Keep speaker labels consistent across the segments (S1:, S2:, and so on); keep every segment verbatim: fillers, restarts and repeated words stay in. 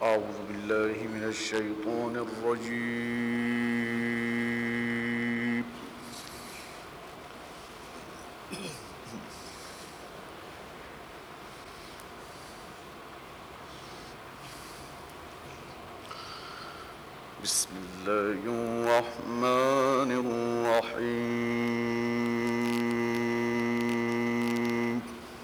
S1: أعوذ بالله من الشيطان الرجيم. بسم الله الرحمن الرحيم.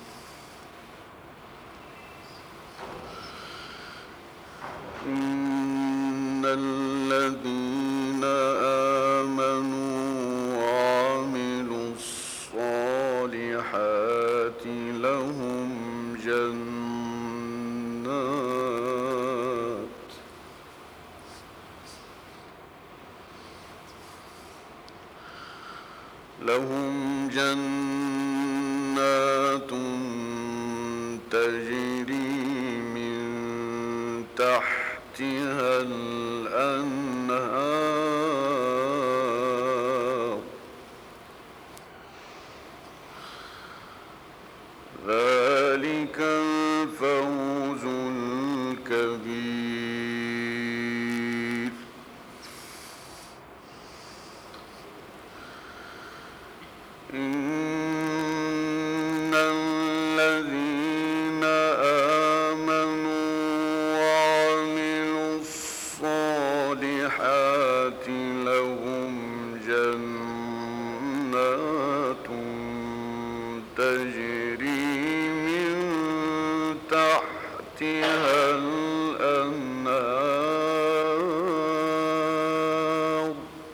S1: إن الذين آمنوا وعملوا الصالحات لهم جنات لهم جنات تجري من تحتها الأنهار ذلك الفوز الكبير. إن الذين آمنوا وعملوا الصالحات لهم جنات تجري من تحتها الأنهار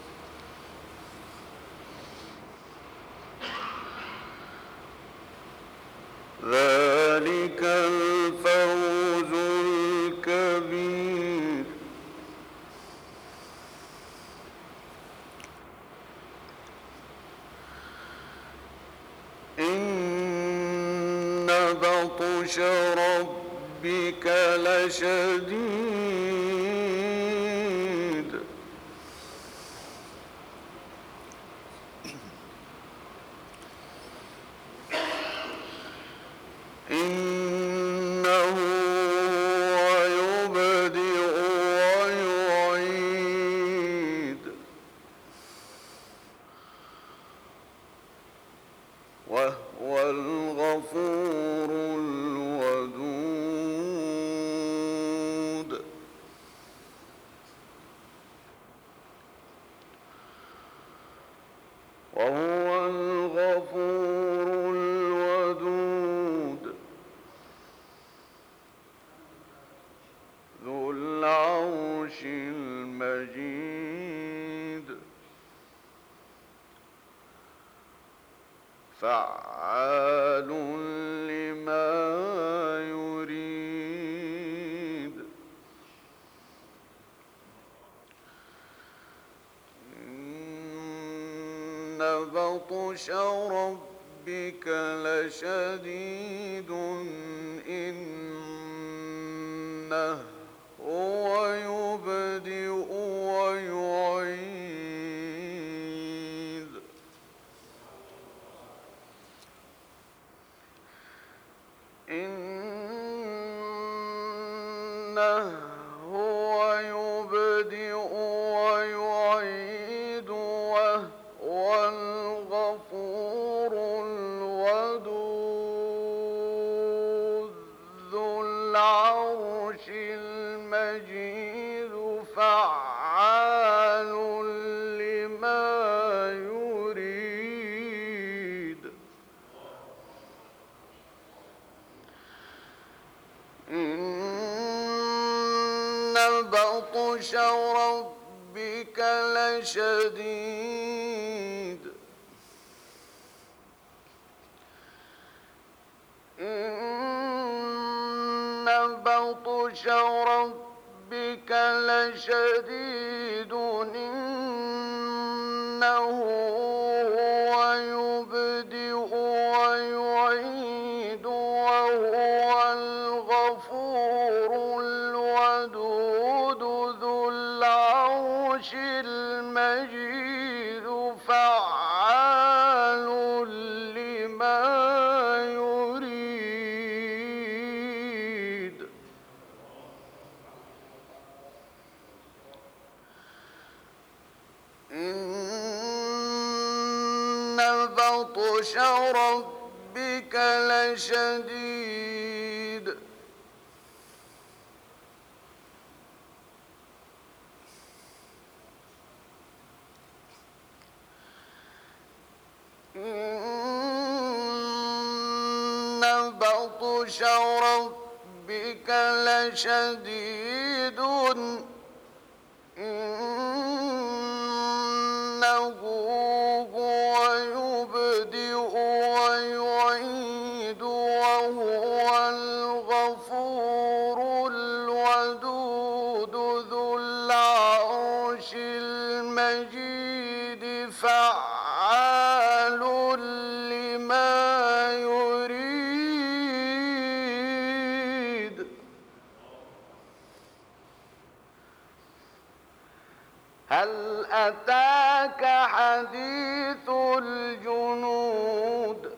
S1: ذلك الفوز الكبير. إن بطش ربك لشديد إنه هو يبدئ ويعيد وهو الغفور الودود. وهو الغفور الودود ذو العرش المجيد فعال لما يريد. إن بطش ربك لشديد إنه هو يبدئ ويعيد إنه هو يبدئ ويعيد وهو الغفور الودود ذو العرش المجيد فعال لما يريد. إن بطش ربك لشديد إن بطش ربك لشديد إنه هو يبدئ ويعيد وهو الغفور الودود ذو العرش المجيد فعال لما يريد. بطش ربك لشديد إن بطش ربك لشديد إنه هو يبدئ ويعيد وهو الغفور الودود ذو العرش المجيد فعال لما يريد هل أتاك حديث الجنود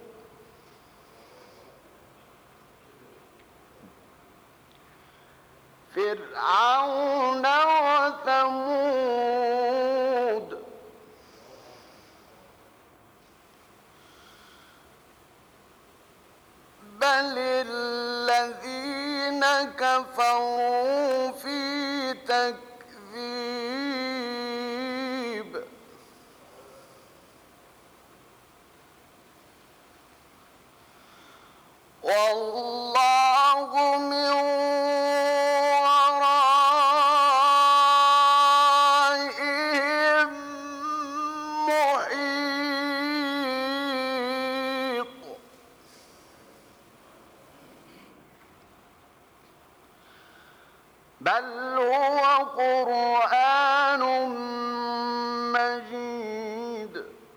S1: فرعون وثمود بل الذين كفروا في تكذيب والله من ورائهم محيط بل هو قرآن مجيد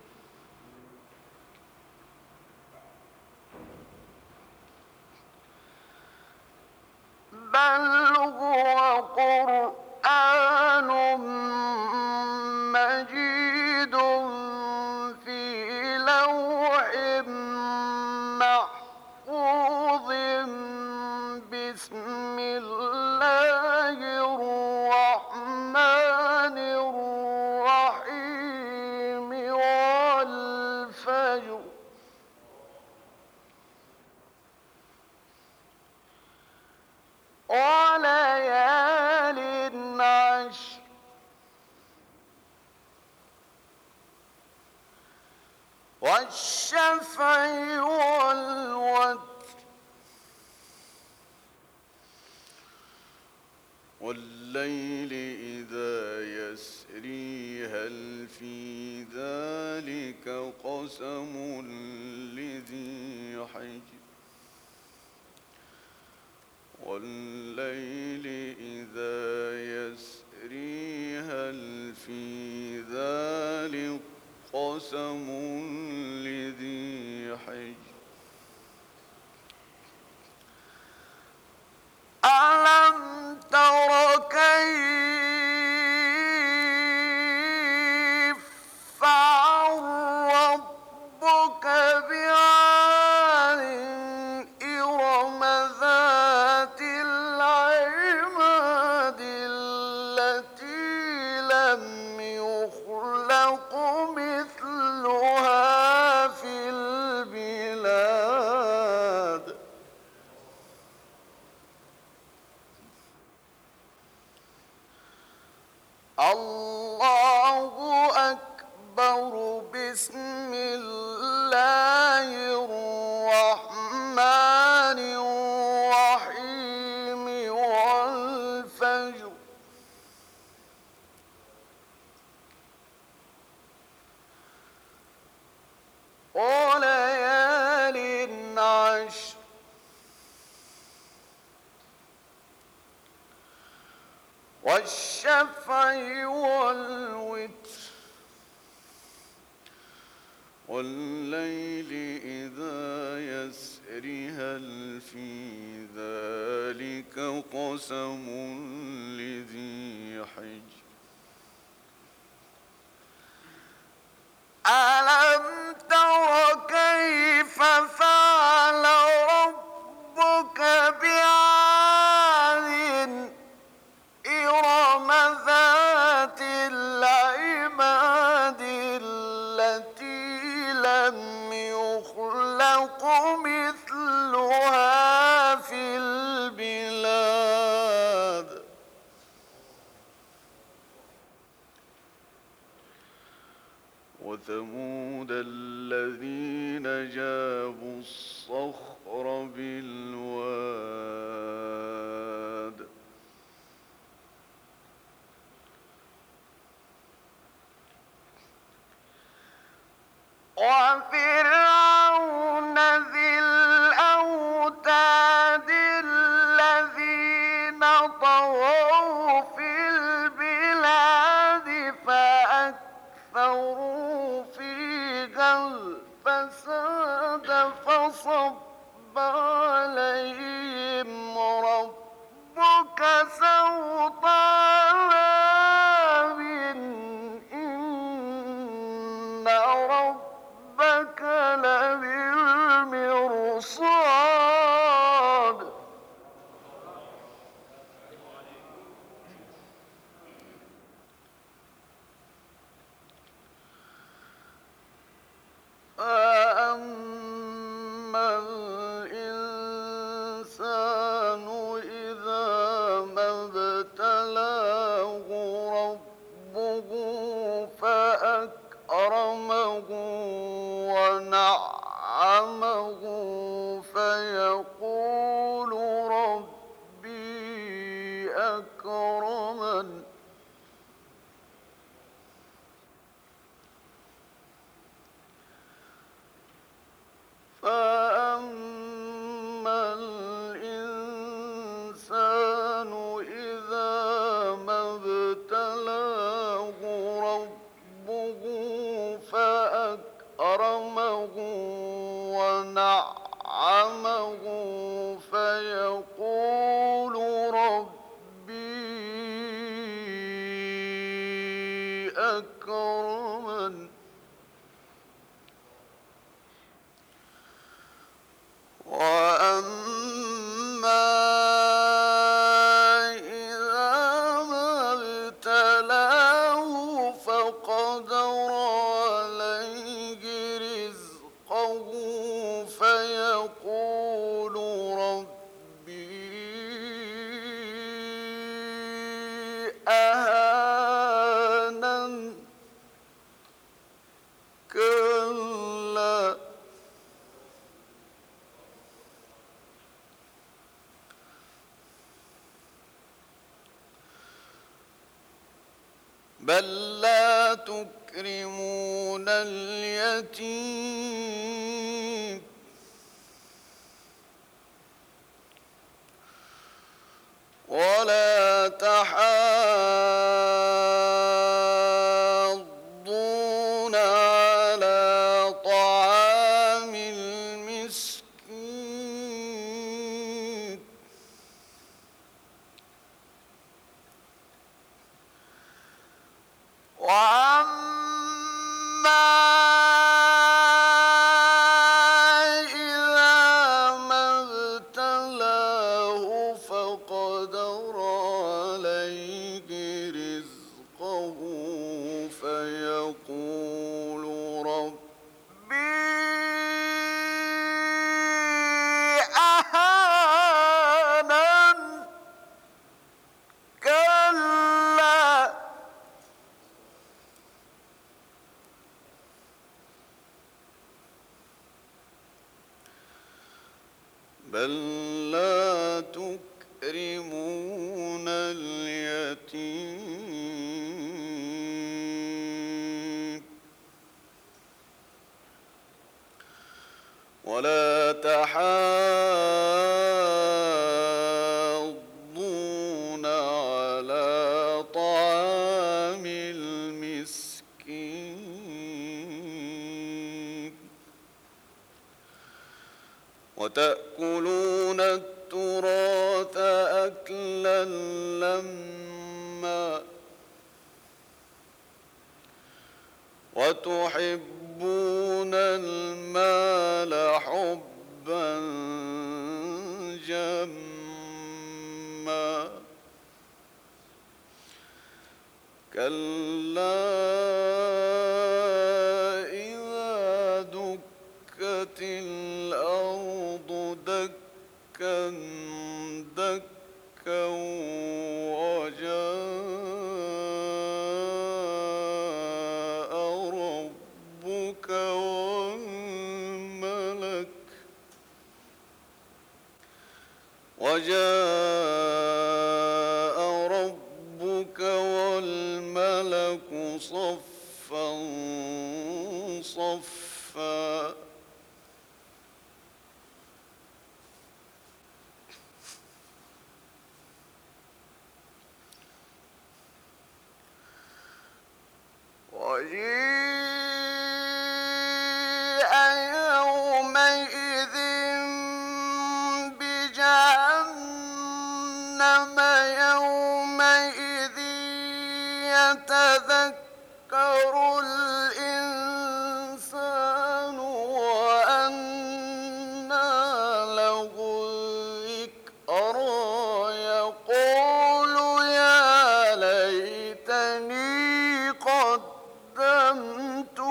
S1: بل هو قرآن مجيد في لوح محفوظ بسم الله الرحمن الرحيم والفجر وليال عشر والشفع والوتر والليل إذا يسري هل في ذلك قسم لذي حجر والليل إذا يسري هل في ذلك قسم لذي حجر ألم تر كيف فعل ربك بعاد إرم ذات العماد التي لم يخلق مثلها في البلاد الله أكبر بسم الله الرحمن الرحيم والفجر وليال عشر والشفع والوتر والليل إذا يسري هل في ذلك قسم لذي حجر ألم تر كيف فعل ربك بعاد إرم ذات العماد التي لم وثمود الذين جابوا الصخر بالواد وفرعون ذي الأوتاد الذين طغوا في البلاد فأكثروا فيها الفساد فصب عليهم ربك سوط عذاب إن ربك لبالمرصاد فأما الإنسان إذا ما ابتلاه ربه فأكرمه ونعمه فيقول ربي أكرمن فأما الإنسان إذا ما ابتلاه ربه فأكرمه ونعمه فيقول ربي أكرمن وأما إذا ما ابتلاه فقدر عليه رزقه فيقول ربي أهانن كلا بل لا تكرمون اليتيم ولا تحاضون على طعام المسكين وأما إذا ما ابتلاه فقدر عليه رزقه فيقول ربي أهانن كلا بل لا تكرمون اليتيم ولا تحاضون على طعام المسكين وتأكلون التراث أكلا لما وتحبون المال حبا جما كلا إذا دكت الأرض دكا دكا وجاء ربك وجاء ربك والملك صفا صفا وجيء يومئذ بجهنم يومئذ يتذكر الإنسان وأنى له الذكرى يقول يا ليتني قدمت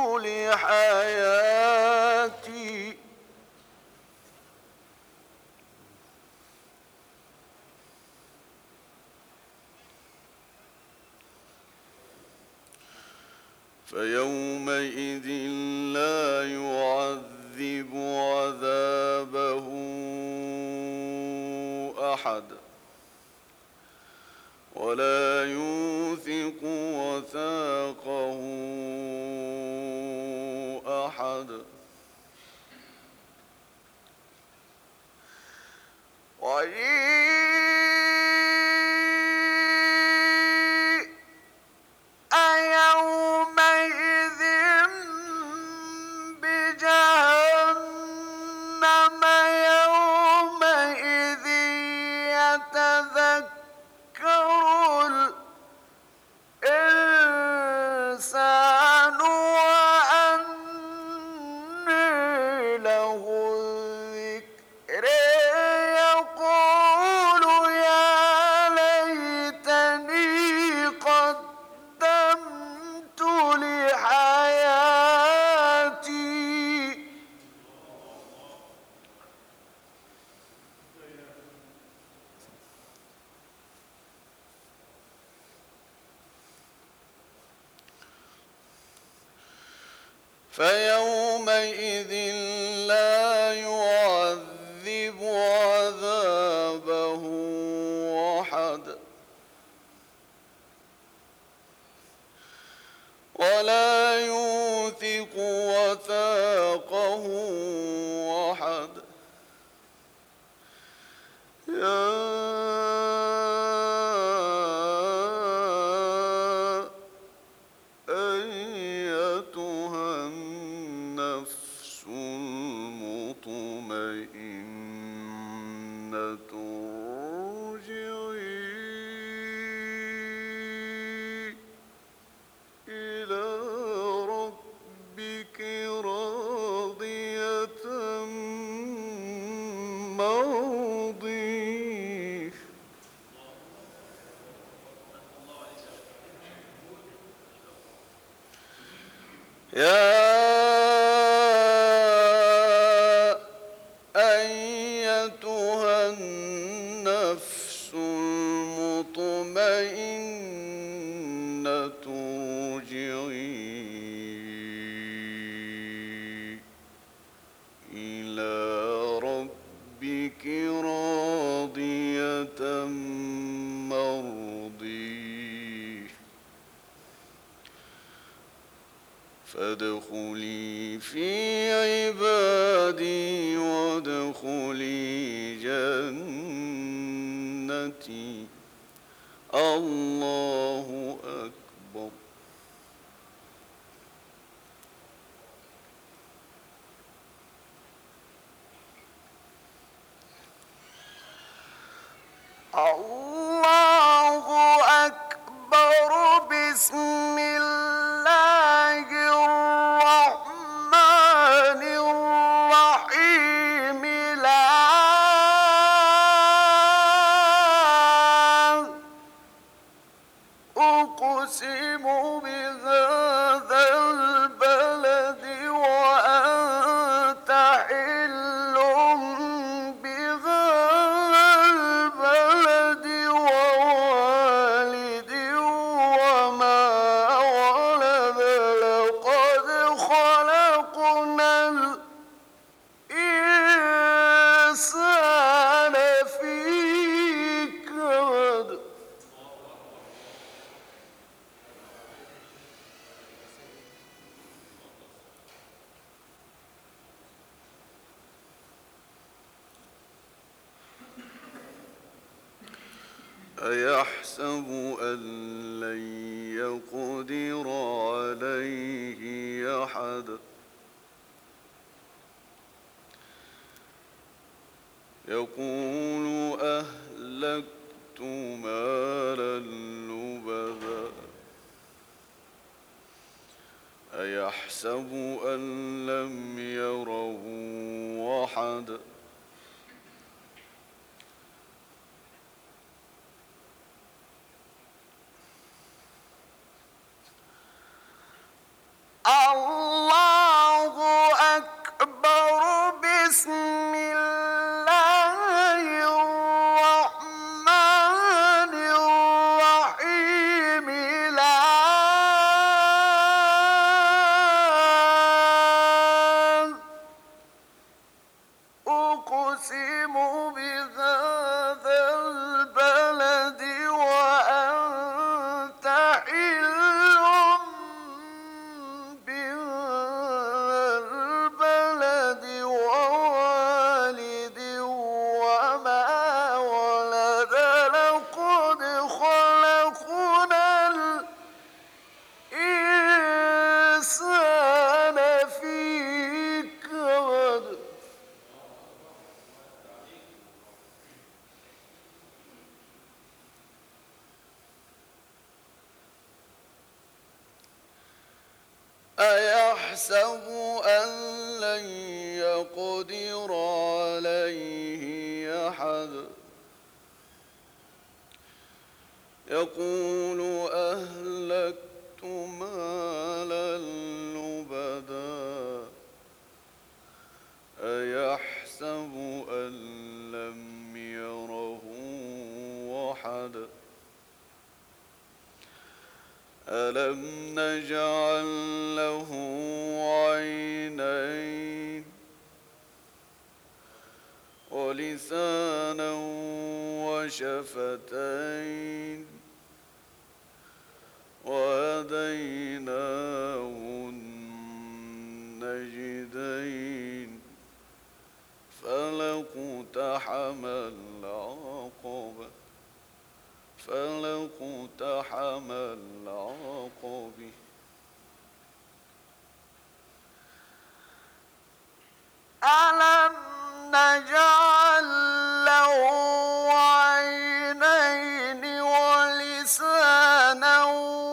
S1: لحياتي فيومئذ لا يعذب عذابه أحد ولا يوثق وثاقه أحد وجيء يومئذ بجهنم يومئذ يتذكر الإنسان وأنى له الذكر يقول يا ليتني قدمت لحياتي فيومئذ لا يعذب عذابه أحد ولا يوثق وثاقه أحد يا أيتها النفس المطمئنة ارجعي إلى ربك راضية مرضية يا أيتها النفس المطمئنة ارجعي إلى ربك راضية مرضية فادخلي في عبادي وادخلي جنتي الله أكبر. الله أكبر. بسم الله الرحمن الرحيم. لا أقسم بهذا البلد وأنت حل بهذا البلد أيحسب أن لن يقدر عليه أحد يقول أهلكت مالا لبدا أيحسب أن لم يره أحد الله أكبر. بسم الله الرحمن الرحيم. لا أقسم بهذا البلد وأنت حل بالبلد ووالد وما ولد لقد خلقنا الإنسان في كبد. أيحسب أن لن يقدر عليه أحد يقول أهلكت مالا لبدا أيحسب أن لم يره أحد ألم نجعل له عينين ولسانا وشفتين وهديناه النجدين فلاقتحم العقبة فلاقتحم العقبة ألم نجعل له عينين ولسانا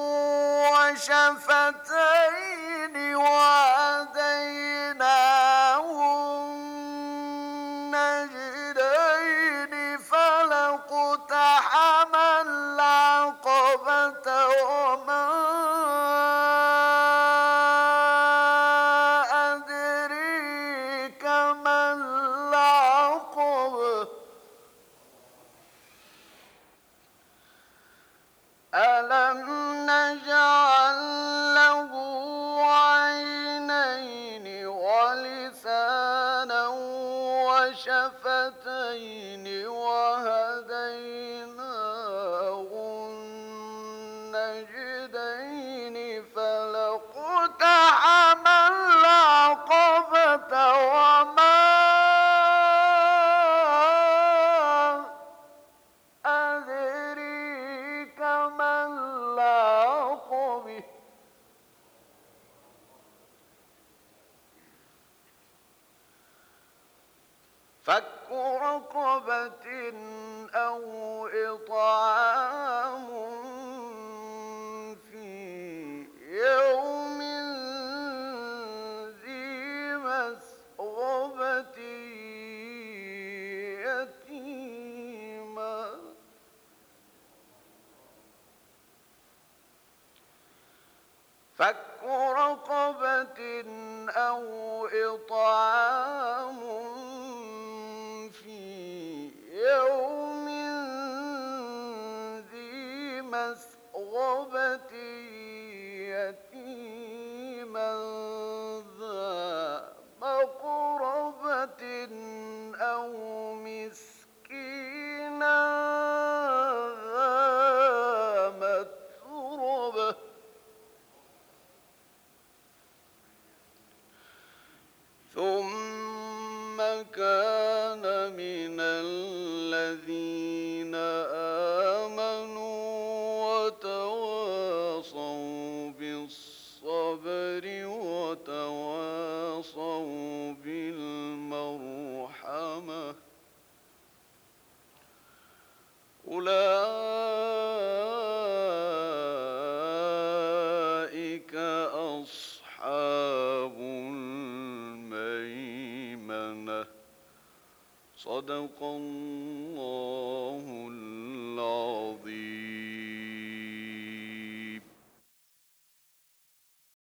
S1: وشفتين وهديناه النجدين فلاقتحم العقبة وما أدريك ما العقبة ألم نجعل له عينين ولسانا وشفتين وهديناه النجدين فلاقتحم العقبة وما أدريك ما العقبة فك رقبة أو إطعام في يوم ذي مسغبة يتيما فك رقبة أو إطعام في يوم ذي مسغبة يتيما ذا مقربة أو مسكينا ذا متربة ثم كان من الذين آمنوا أولئك أصحاب الميمنة. صدق الله